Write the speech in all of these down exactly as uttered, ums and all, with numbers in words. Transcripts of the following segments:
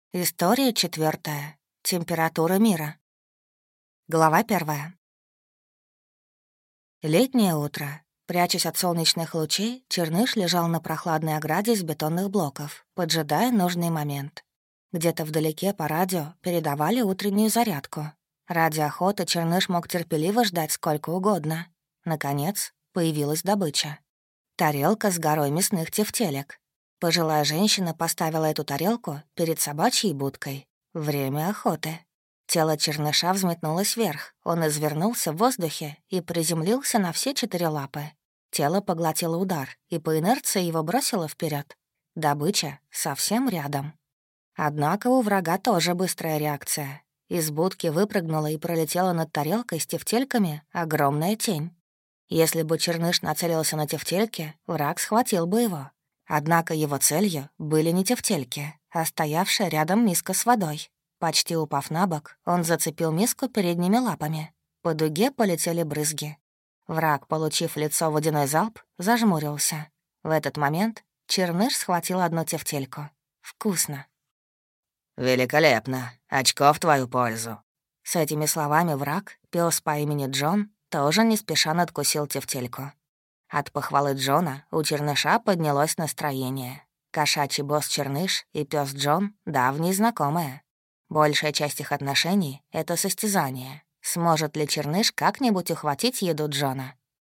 История четвертая. Температура мира. Глава первая. Летнее утро. Прячась от солнечных лучей, Черныш лежал на прохладной ограде из бетонных блоков, поджидая нужный момент. Где-то вдалеке по радио передавали утреннюю зарядку. Ради охоты Черныш мог терпеливо ждать сколько угодно. Наконец, появилась добыча. Тарелка с горой мясных тефтелек. Пожилая женщина поставила эту тарелку перед собачьей будкой. Время охоты. Тело Черныша взметнулось вверх. Он извернулся в воздухе и приземлился на все четыре лапы. Тело поглотило удар, и по инерции его бросило вперед. Добыча совсем рядом. Однако у врага тоже быстрая реакция. Из будки выпрыгнула и пролетела над тарелкой с тефтельками огромная тень. Если бы Черныш нацелился на тефтельки, враг схватил бы его. Однако его целью были не тефтельки, а стоявшая рядом миска с водой. Почти упав на бок, он зацепил миску передними лапами. По дуге полетели брызги. Враг, получив в лицо водяной залп, зажмурился. В этот момент Черныш схватил одну тефтельку. Вкусно. «Великолепно. Очко в твою пользу». С этими словами враг, пёс по имени Джон, тоже не спеша надкусил тефтельку. От похвалы Джона у Черныша поднялось настроение. Кошачий босс Черныш и пёс Джон — давние знакомые. Большая часть их отношений — это состязание. Сможет ли Черныш как-нибудь ухватить еду Джона?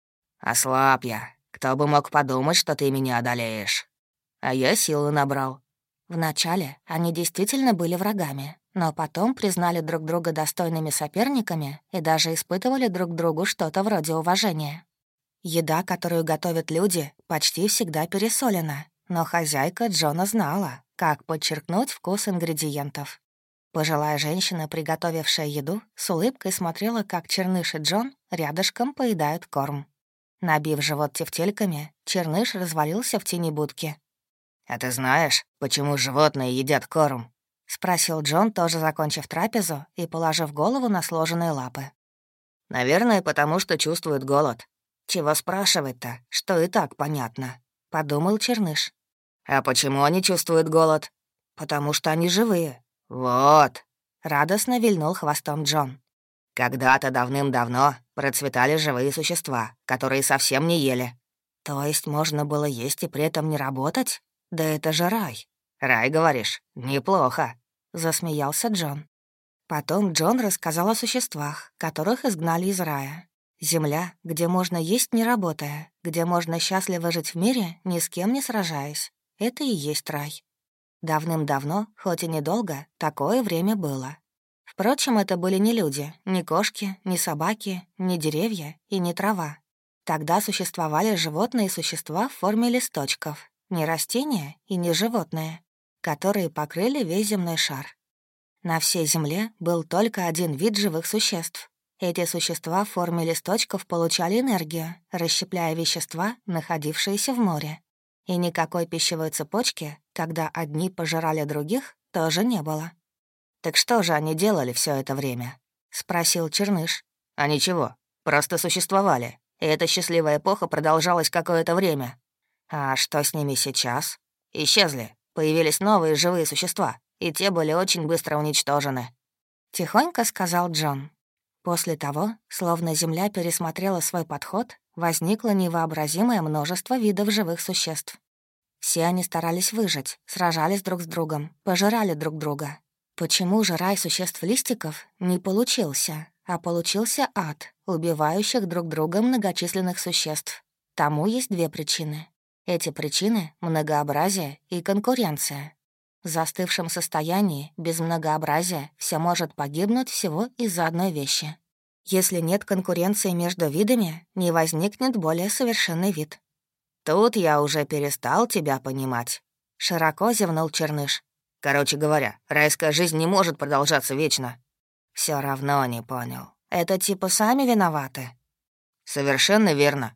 «Ослаб я. Кто бы мог подумать, что ты меня одолеешь?» «А я силы набрал». Вначале они действительно были врагами, но потом признали друг друга достойными соперниками и даже испытывали друг другу что-то вроде уважения. Еда, которую готовят люди, почти всегда пересолена, но хозяйка Джона знала, как подчеркнуть вкус ингредиентов. Пожилая женщина, приготовившая еду, с улыбкой смотрела, как Черныш и Джон рядышком поедают корм. Набив живот тефтельками, Черныш развалился в тени будки. «А ты знаешь, почему животные едят корм?» — спросил Джон, тоже закончив трапезу и положив голову на сложенные лапы. «Наверное, потому что чувствуют голод». «Чего спрашивать-то, что и так понятно», — подумал Черныш. «А почему они чувствуют голод?» «Потому что они живые». «Вот», — радостно вильнул хвостом Джон. «Когда-то давным-давно процветали живые существа, которые совсем не ели». «То есть можно было есть и при этом не работать? Да это же рай». «Рай, говоришь? Неплохо», — засмеялся Джон. Потом Джон рассказал о существах, которых изгнали из рая. Земля, где можно есть, не работая, где можно счастливо жить в мире, ни с кем не сражаясь. Это и есть рай. Давным-давно, хоть и недолго, такое время было. Впрочем, это были не люди, не кошки, не собаки, не деревья и не трава. Тогда существовали животные существа в форме листочков, не растения и не животные, которые покрыли весь земной шар. На всей Земле был только один вид живых существ. Эти существа в форме листочков получали энергию, расщепляя вещества, находившиеся в море. И никакой пищевой цепочки, когда одни пожирали других, тоже не было. «Так что же они делали все это время?» — спросил Черныш. «А ничего, просто существовали, и эта счастливая эпоха продолжалась какое-то время». «А что с ними сейчас?» «Исчезли, появились новые живые существа, и те были очень быстро уничтожены», — тихонько сказал Джон. После того, словно Земля пересмотрела свой подход, возникло невообразимое множество видов живых существ. Все они старались выжить, сражались друг с другом, пожирали друг друга. Почему же рай существ-листиков не получился, а получился ад, убивающих друг друга многочисленных существ? Тому есть две причины. Эти причины — многообразие и конкуренция. В застывшем состоянии, без многообразия, все может погибнуть всего из-за одной вещи. Если нет конкуренции между видами, не возникнет более совершенный вид. «Тут я уже перестал тебя понимать», — широко зевнул Черныш. «Короче говоря, райская жизнь не может продолжаться вечно». Все равно не понял. Это типа сами виноваты?» «Совершенно верно».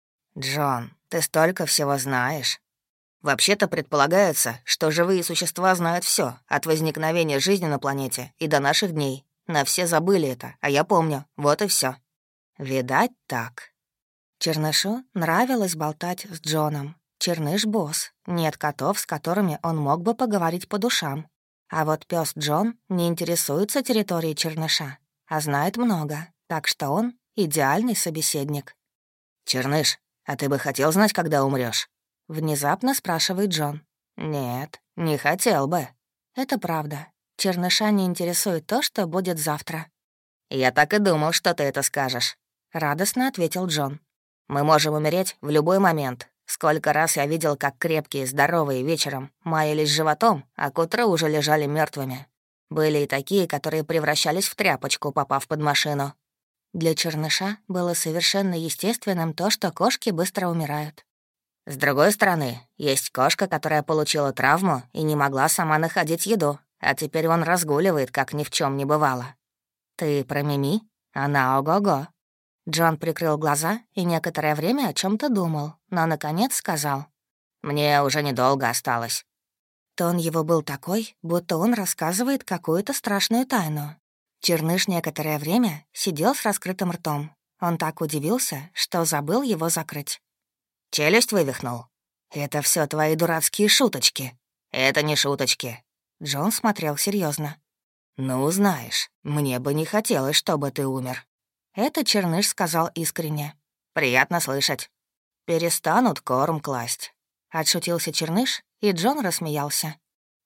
«Джон, ты столько всего знаешь». Вообще-то предполагается, что живые существа знают все от возникновения жизни на планете и до наших дней. На все забыли это, а я помню. Вот и все. Видать, так. Чернышу нравилось болтать с Джоном. Черныш — босс. Нет котов, с которыми он мог бы поговорить по душам. А вот пес Джон не интересуется территорией черныша, а знает много, так что он идеальный собеседник. «Черныш, а ты бы хотел знать, когда умрёшь?» — внезапно спрашивает Джон. «Нет, не хотел бы». Это правда. Черныша не интересует то, что будет завтра. «Я так и думал, что ты это скажешь», — радостно ответил Джон. «Мы можем умереть в любой момент. Сколько раз я видел, как крепкие, здоровые вечером маялись животом, а к утру уже лежали мертвыми. Были и такие, которые превращались в тряпочку, попав под машину». Для черныша было совершенно естественным то, что кошки быстро умирают. С другой стороны, есть кошка, которая получила травму и не могла сама находить еду, а теперь он разгуливает, как ни в чем не бывало. «Ты про Мими? Она ого-го». Джон прикрыл глаза и некоторое время о чем то думал, но, наконец, сказал: «Мне уже недолго осталось». Тон его был такой, будто он рассказывает какую-то страшную тайну. Черныш некоторое время сидел с раскрытым ртом. Он так удивился, что забыл его закрыть. «Челюсть вывихнул?» «Это все твои дурацкие шуточки». «Это не шуточки». Джон смотрел серьезно. «Ну, знаешь, мне бы не хотелось, чтобы ты умер». Это Черныш сказал искренне. «Приятно слышать». «Перестанут корм класть». Отшутился Черныш, и Джон рассмеялся.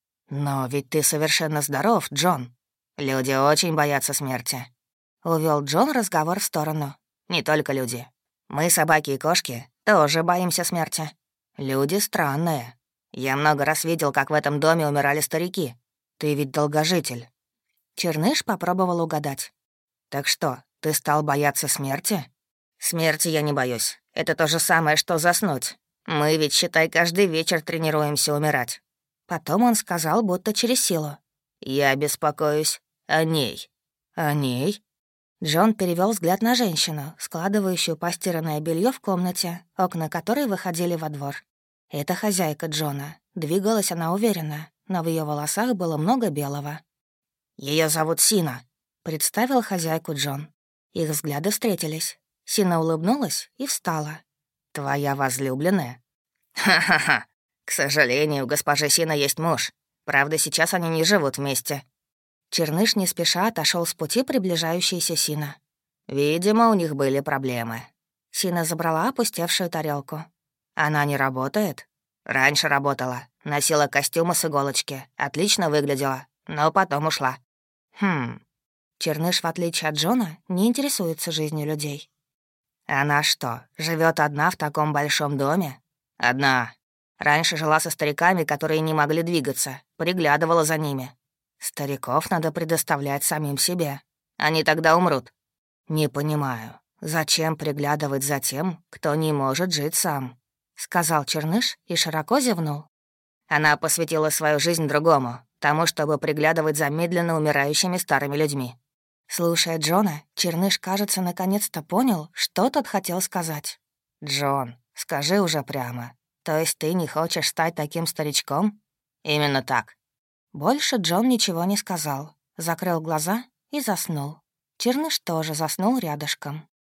«Но ведь ты совершенно здоров, Джон. Люди очень боятся смерти». Увел Джон разговор в сторону. «Не только люди. Мы, собаки и кошки, тоже боимся смерти. Люди странные. Я много раз видел, как в этом доме умирали старики. Ты ведь долгожитель». Черныш попробовал угадать. «Так что, ты стал бояться смерти?» «Смерти я не боюсь. Это то же самое, что заснуть. Мы ведь, считай, каждый вечер тренируемся умирать». Потом он сказал, будто через силу. «Я беспокоюсь о ней». «О ней?» Джон перевел взгляд на женщину, складывающую постиранное белье в комнате, окна которой выходили во двор. Это хозяйка Джона. Двигалась она уверенно, но в ее волосах было много белого. Ее зовут Сина», — представил хозяйку Джон. Их взгляды встретились. Сина улыбнулась и встала. «Твоя возлюбленная?» «Ха-ха-ха. К сожалению, у госпожи Сина есть муж. Правда, сейчас они не живут вместе». Черныш не спеша отошел с пути приближающейся Сина. «Видимо, у них были проблемы». Сина забрала опустевшую тарелку. «Она не работает?» «Раньше работала. Носила костюмы с иголочки. Отлично выглядела. Но потом ушла». «Хм...» Черныш, в отличие от Джона, не интересуется жизнью людей. «Она что, живет одна в таком большом доме?» «Одна. Раньше жила со стариками, которые не могли двигаться. Приглядывала за ними. Стариков надо предоставлять самим себе. Они тогда умрут». «Не понимаю, зачем приглядывать за тем, кто не может жить сам?» — сказал Черныш и широко зевнул. «Она посвятила свою жизнь другому, тому, чтобы приглядывать за медленно умирающими старыми людьми». Слушая Джона, Черныш, кажется, наконец-то понял, что тот хотел сказать. «Джон, скажи уже прямо. То есть ты не хочешь стать таким старичком?» «Именно так». Больше Джон ничего не сказал, закрыл глаза и заснул. Черныш тоже заснул рядышком.